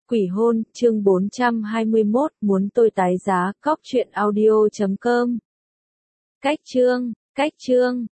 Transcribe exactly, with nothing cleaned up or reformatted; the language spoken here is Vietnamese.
Quỷ hôn, chương bốn trăm hai mươi mốt, muốn tôi tái giá, cóc truyện audio chấm com. Cách chương, cách chương.